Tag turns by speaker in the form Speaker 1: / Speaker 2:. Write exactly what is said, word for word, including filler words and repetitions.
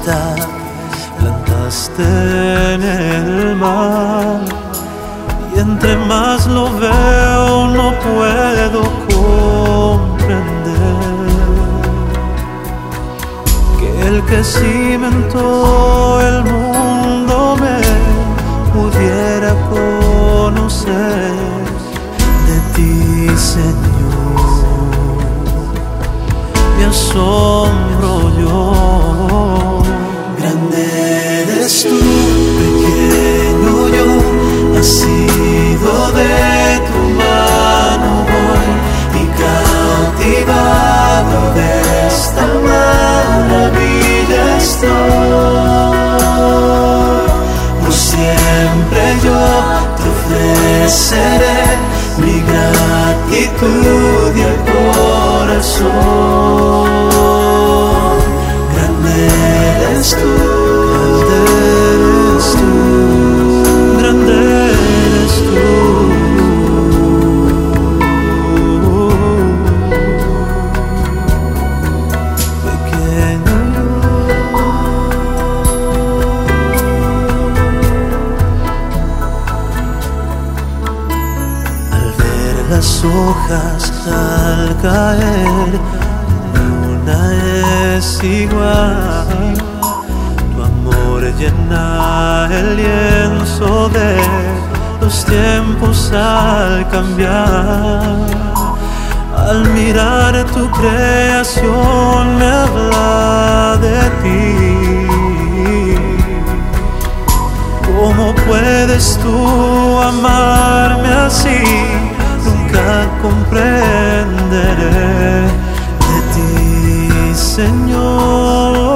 Speaker 1: plata plantaste en el mar, y entre más lo veo no puedo comprender que el que cimentó el mundo me pudiera conocer de ti, Señor. Me asombro yo. Grande eres tú, pequeño yo, nacido de tu mano voy, y cautivado de esta maravilla estoy. Por siempre yo te ofreceré mi gratitud y el corazón. Grande eres tú, grande eres tú, grande eres tú. Pequeño al ver las hojas al caer, una es igual. Tu amor llena el lienzo de los tiempos al cambiar. Al mirar tu creación me habla de ti. ¿Cómo puedes tú amarme así? Nunca comprenderé de ti, Señor.